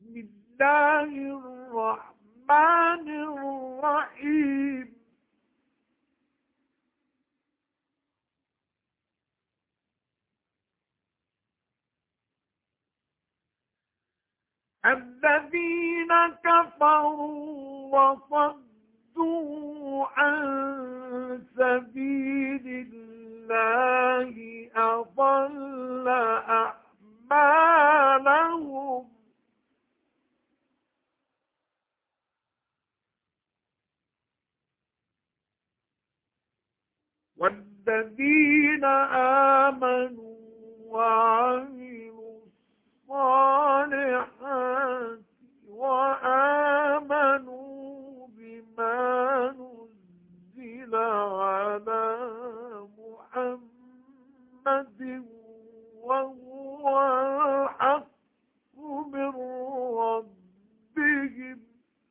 الله الرحمن الرحيم. الذين كفروا وصدوا عن سبيل الله أضل أعمالهم. والذين آمنوا وعملوا الصالحات وآمنوا بما نزل على محمد وهو الحق من ربهم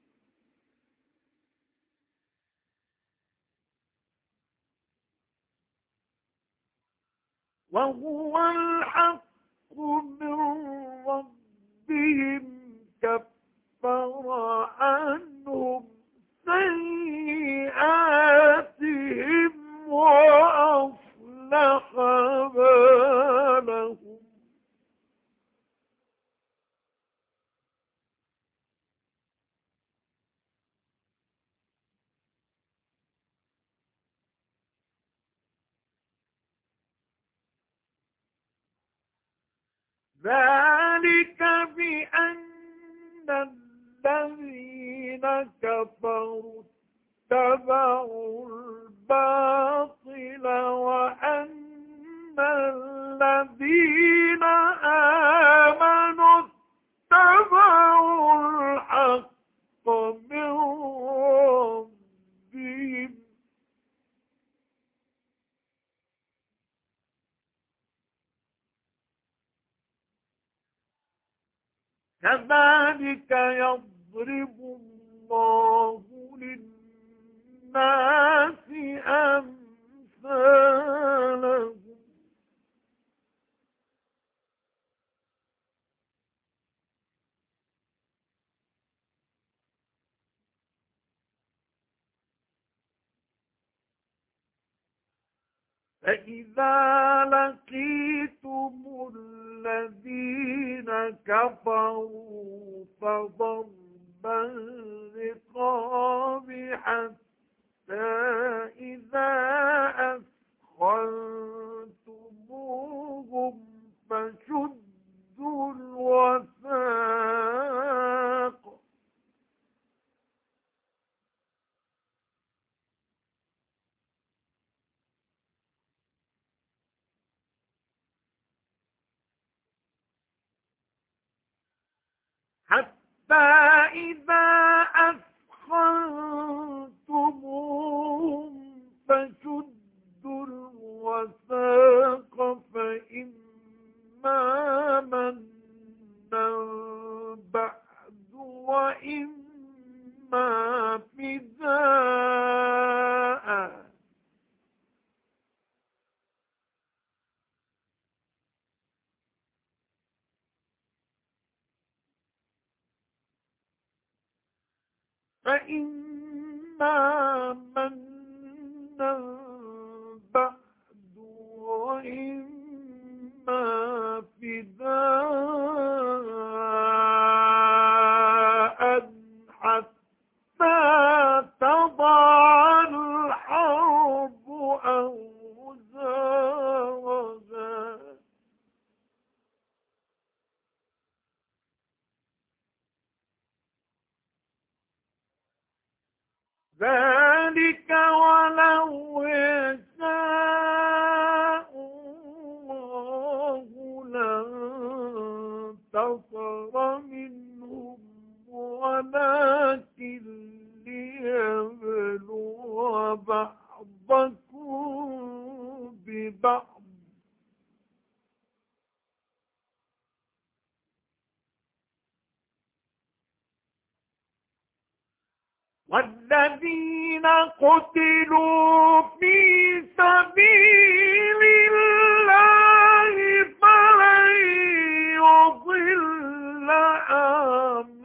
كفر عنهم سيئاتهم وأصلح بالهم. ذلك بأن الذين كفروا اتبعوا الباطل وأن الذين آمنوا اتبعوا الحق من ربهم. كذلك يضرب الله للناس أمثالهم. فإذا لقيتم الذين كفروا فضرب الرقاب حتى إذا أثخنتموهم فشدوا الوثاق حتى إذا أثخنتموهم فشدوا الوثاق فإما منا بعد وإما فداء. فإما منا بعد وإما فداء حتى تضع الحرب أوزارها. ذلك ولو يشاء الله لانتصر منهم ولكن ليبلو بعضكم ببعض. والذين قتلوا في سبيل الله فلن يضل أعمالهم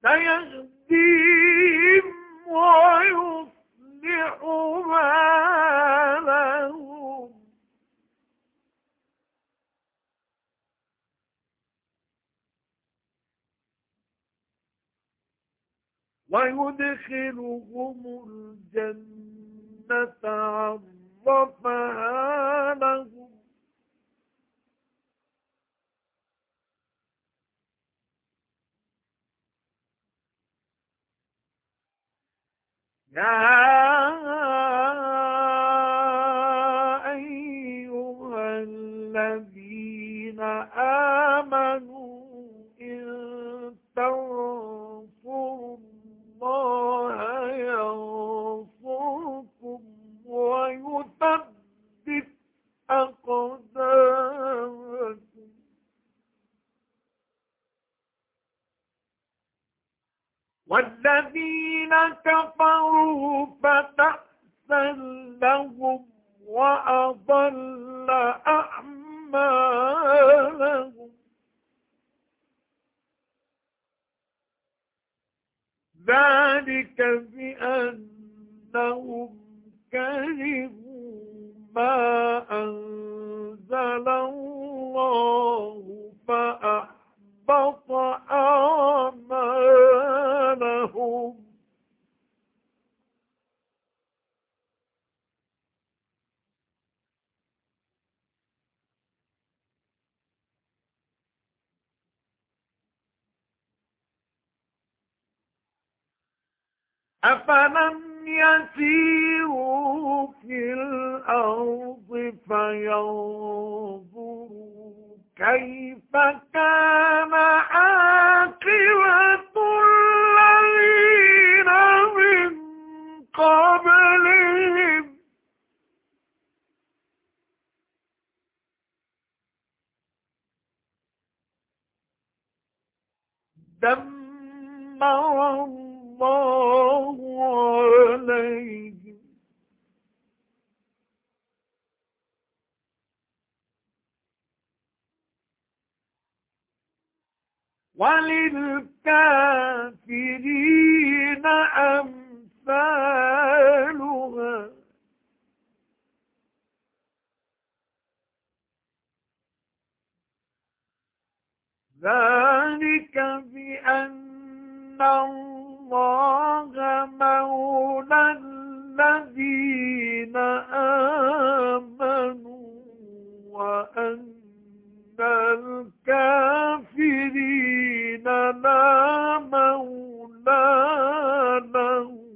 سيهديهم ويصلح بالهم ويدخلهم الجنة عرفها لهم يا أيها الذين آمنوا إن تنصروا الله ينصركم ويثبت أقدامكم والذين كفروا فتأسا لهم وأضل أعمالهم ذلك بأنهم كرهوا ما أنزل الله فأحبط أعمالهم أفلم يسيروا في الأرض فينظروا كيف كان عاقبة الذين من قبلهم دمر الله عليهم وللكافرين أمثالها ذلك بأن الله مولى الذين آمنوا وأن الكافرين لا مولى لهم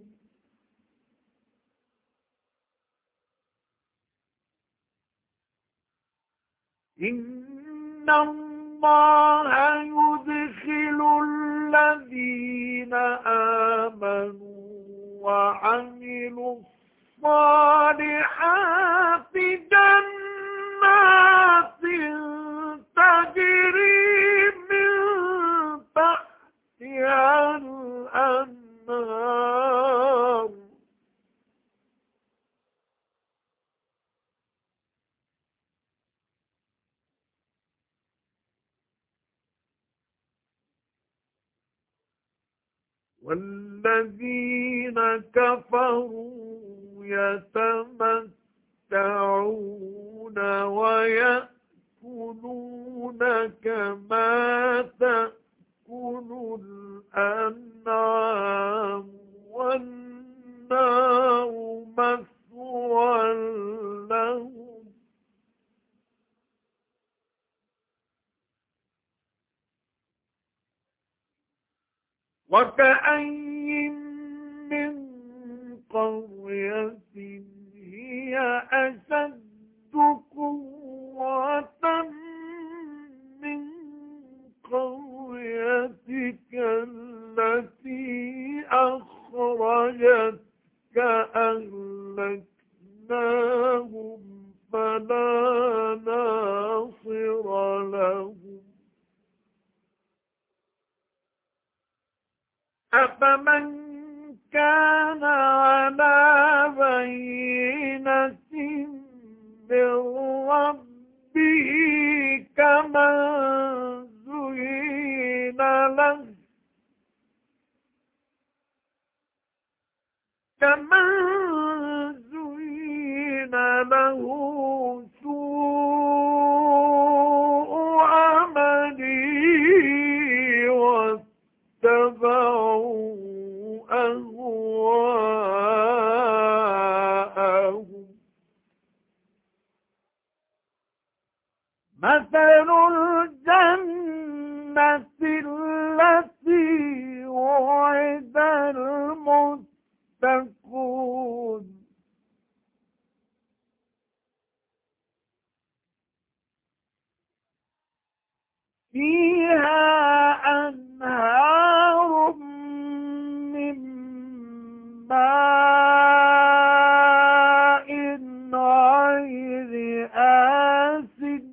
إن الله يدخل الذين آمنوا وعملوا الصالحات جنات تجري من تحتها الأنهار والذين كفروا يتمتعون ويأكلون كما تأكل الأنعام والنار مثوى لهم وكأين من قرية هي أشد قوة من قريتك التي أخرجتك أهلكناهم فلا ناصر لهم أفمن كان على بينة من ربه كمن زين له كمن زين له سوء عمله واتبعوا أهواءهم. مثل الجنة التي وعد المتقون فيها أنهار من ماء غير آسن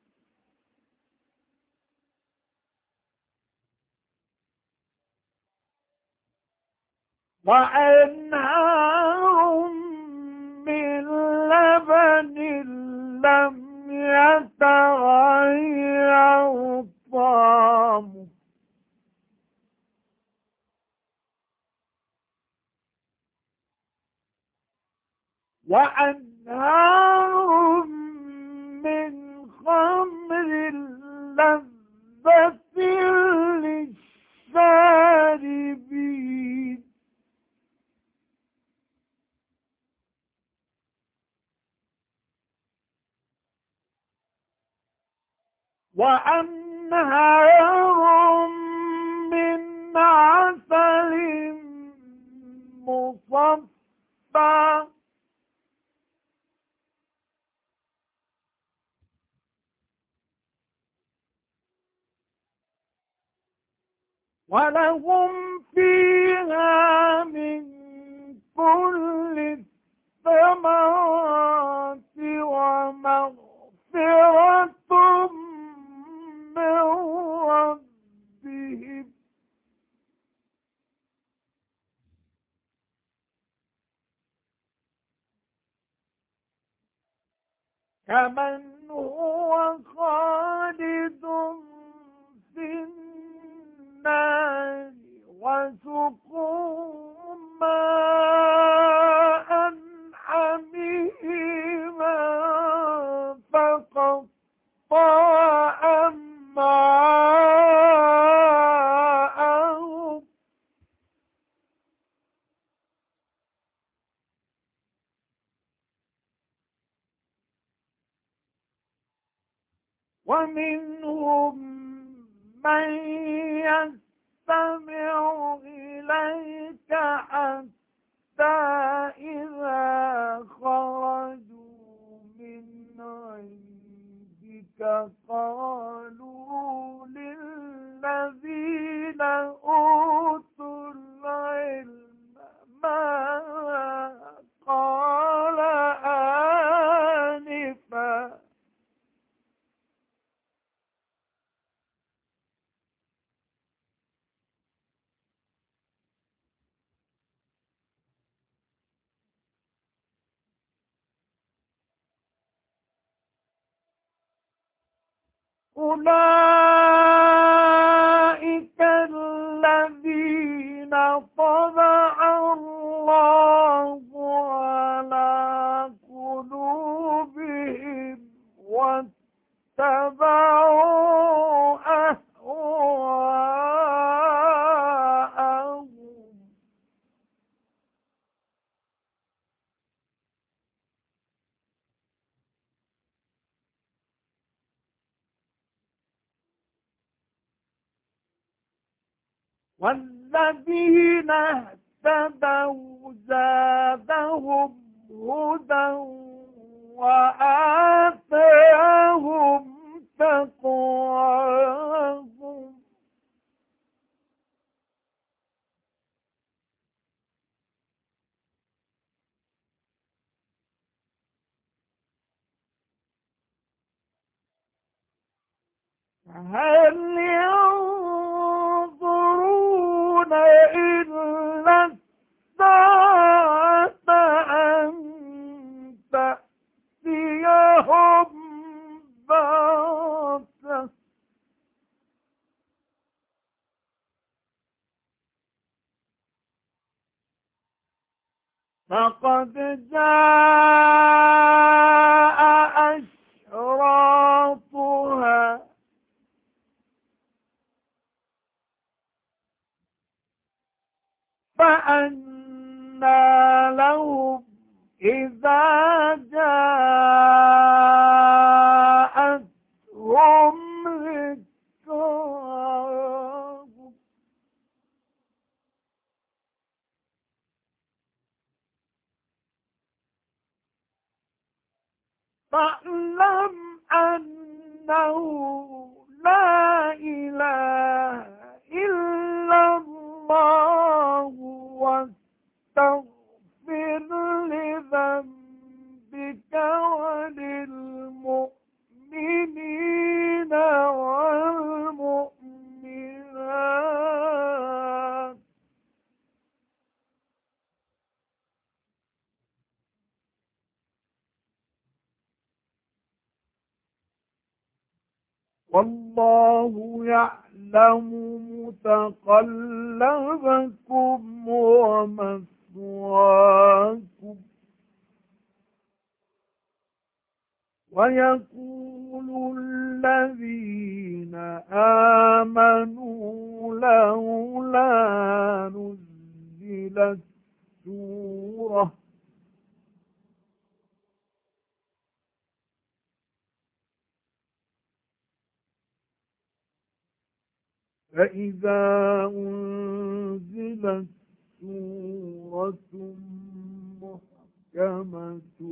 وأنهار من لبن لم يتغير طعمه وأنهار من خمر لذة للشاربين وأنهار من عسل مصفى ولهم فيها من كل الثمرات ومغفرة من ربهم كمن هو خالد في النار وسقوا ماء حميما فقطع أمعاءهم ومنهم من يستمع إليك حتى إذا خرجوا من عندك قالوا للذين أوتوا العلم ماذا قال آنفا أولئك الذين طبع الله على قلوبهم واتبعوا أهواءهم والذين اهتدوا زادهم هدى وآتاهم تقواهم هل ينظرون إلا الساعة أن تأتيهم بغتة فقد جاء أشراطها فأنى لهم إذا جاءتهم ذكراهم فاعلم أنه لا إله إلا الله واستغفر لذنبك وللمؤمنين والمؤمنات والله يعلم متقلبكم ومثواكم ويقول الذين آمنوا لولا نزلت سورة فإذا أنزلت سورة محكمة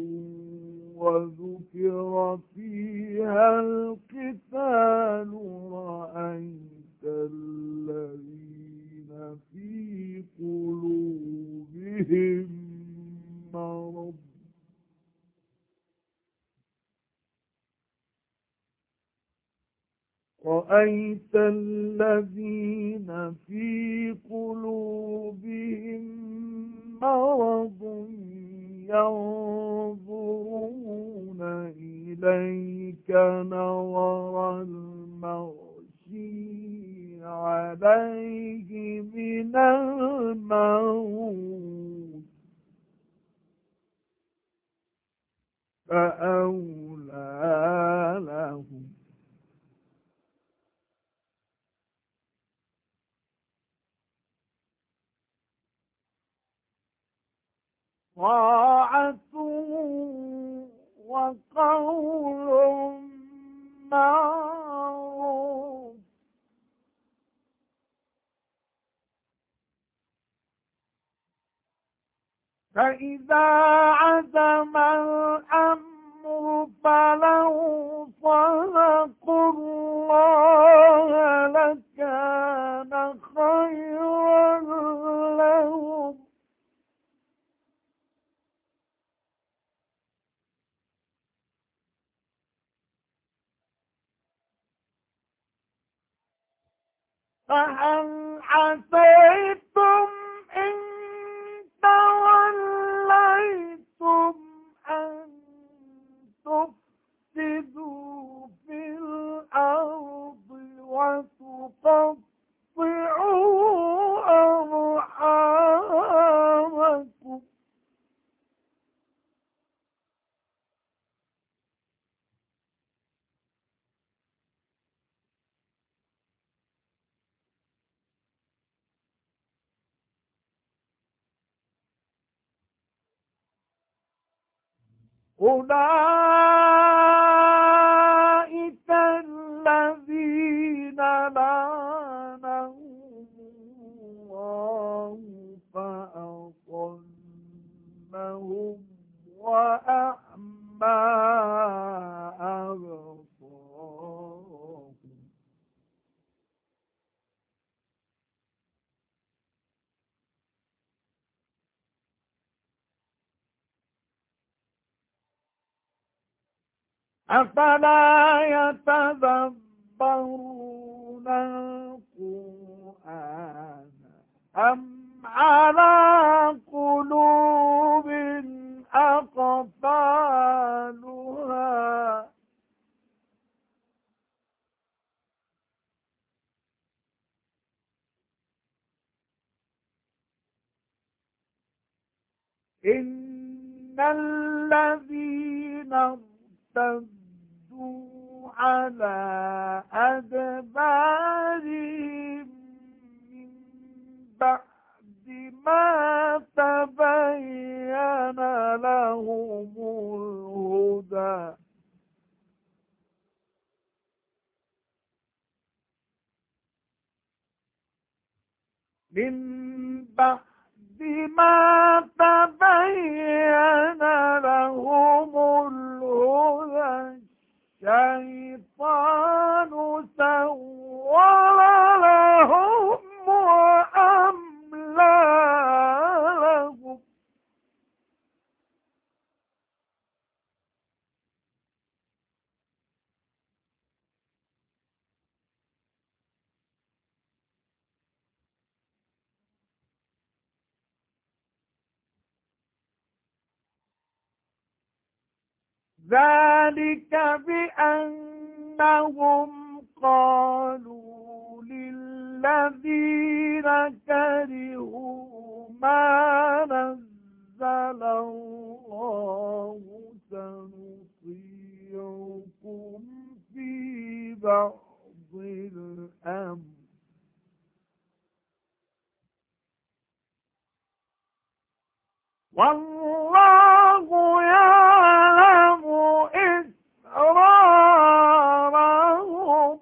وذكر فيها القتال رأيت الذين في قلوبهم مرض رأيت الذين في قلوبهم مرض ينظرون إليك نظر المغشي عليه من الموت فأولى لهم طاعة وقول معروف فإذا عزم الأمر فلو صدقوا الله لكان خيرا لهم فهل عسيتم إن توليتم أن تفسدوا في الأرض وتقطعوا أرحامكم أولئك الذين لعنهم الله فأصمهم وأعمى أبصارهم أفلا يتدبرون القرآن أم على قلوب أقفالها إن الذين ارتدوا على أدبارهم من بعد ما تبين لهم الهدى من بعد ما تبين لهم الهدى الشيطان سول لهم وأملى لهم ذلك بأنهم قالوا للذين كرهوا ما نزل الله سنطيعكم في بعض الأمر والله يعلم إسرارهم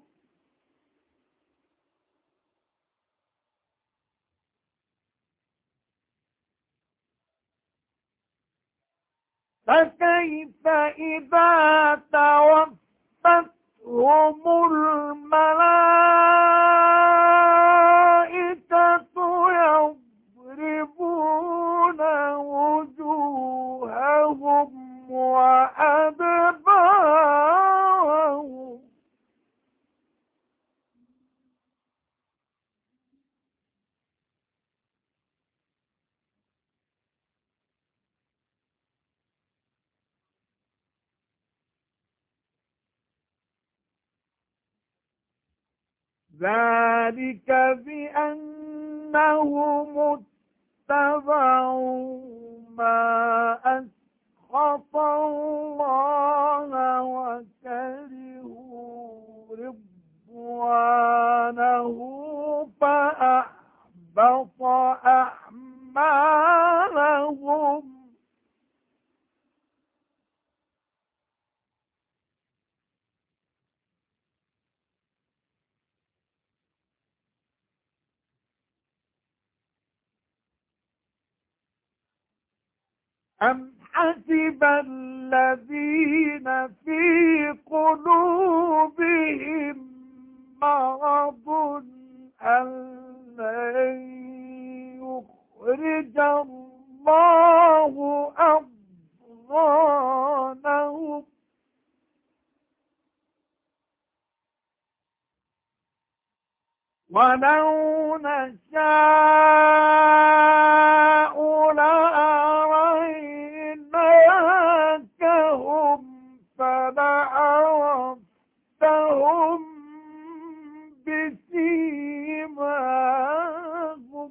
فكيف إذا توفتهم الملائكة يضربون وجوههم وأدبارهم ذلك بأنهم اتبعوا ما أسخط الله وكرهوا رضوانه فأحبط أعمالهم أم حسب الذين في قلوبهم مرض أن لن يخرج الله أضغانهم ولو نشاء لأريناكهم فلعرفتهم بسيماهم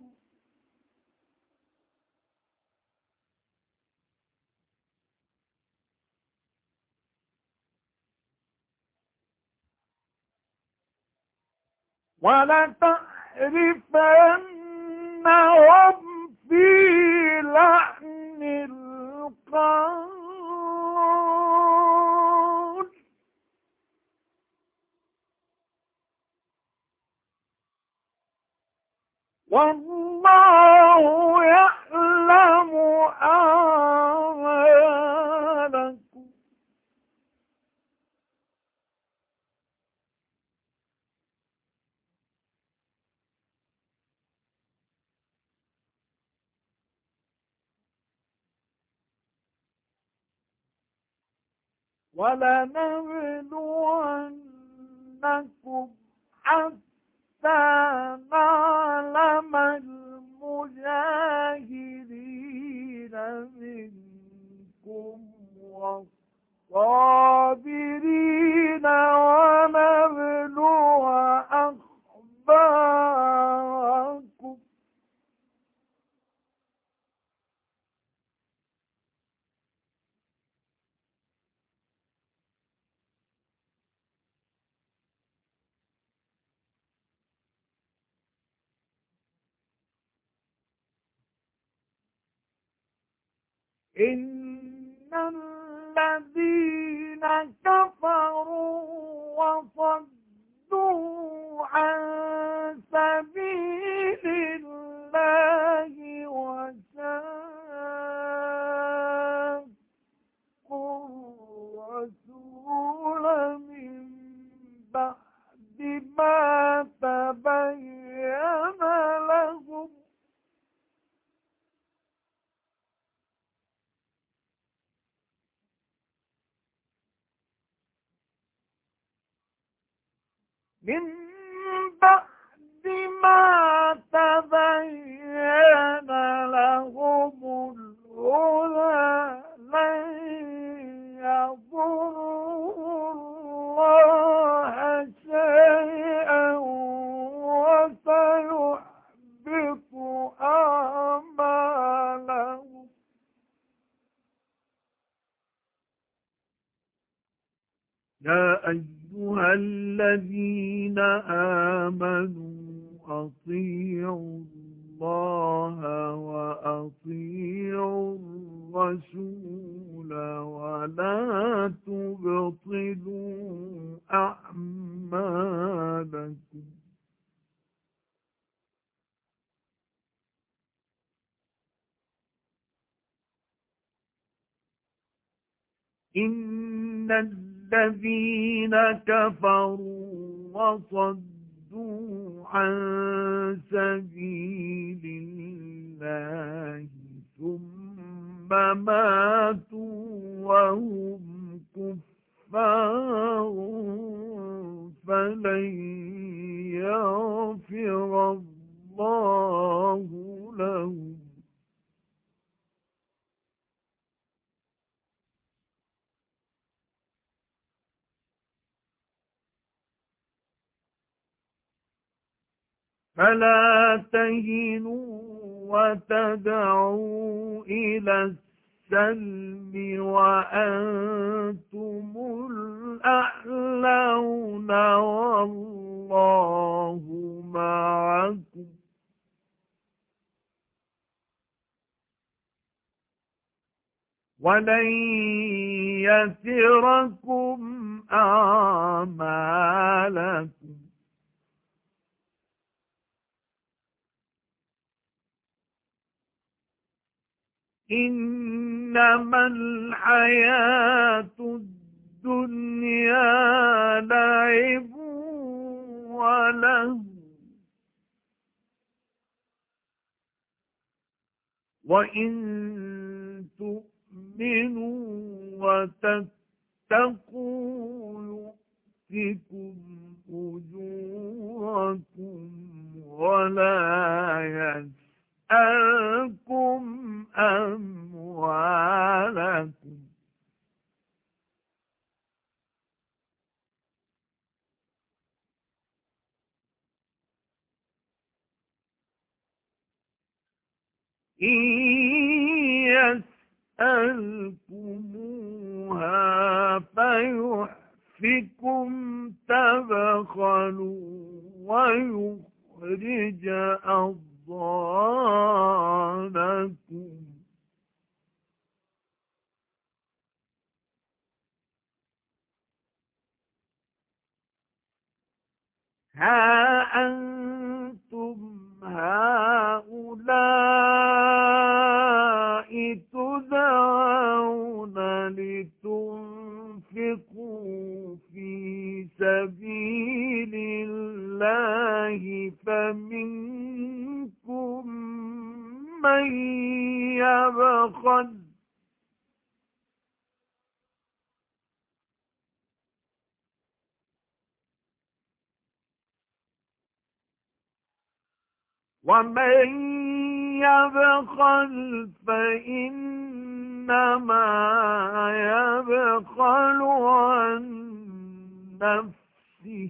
ولتعرفنهم في لحن القول والله يعلم أعمالكم ولنبلونكم حتى نعلم المجاهدين منكم والصابرين ونبلو أخباركم إن الذين كفروا وصدوا عن سبيل الله وشاقوا الرسول من بعد ما تبين لهم من بعد ما تبين لهم الهدى لن يضروا الله شيئا وسيحبط أعمالهم. يا أيها الذين آمنوا أطيعوا الله وأطيعوا الرسول ولا تبطلوا أعمالكم. إن الذين كفروا وصدوا عن سبيل الله ثم ماتوا وهم كفار فلن يغفر الله لهم. فلا تهنوا وتدعوا إلى السلم وأنتم الأعلون والله معكم ولن يتركم أعمالكم. إنما الحياة الدنيا لعب وله وإن تؤمنوا وتتقوا يؤتكم أجوركم ولا يسألكم أموالكم. إن يسألكموها فيحفكم تبخلوا ويخرج أضغانكم. ها أنتم هؤلاء تدعون لتنفقوا في سبيل الله فمنكم من يبخل ومن يبخل فإنما يبخل عن نفسه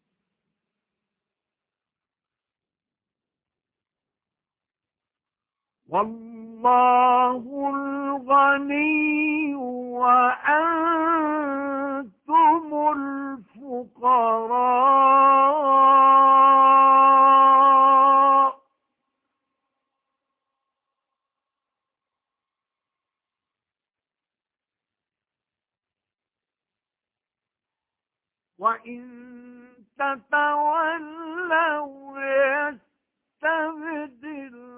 والله الغني وأنتم الفقراء وإن تتولوا يستبدل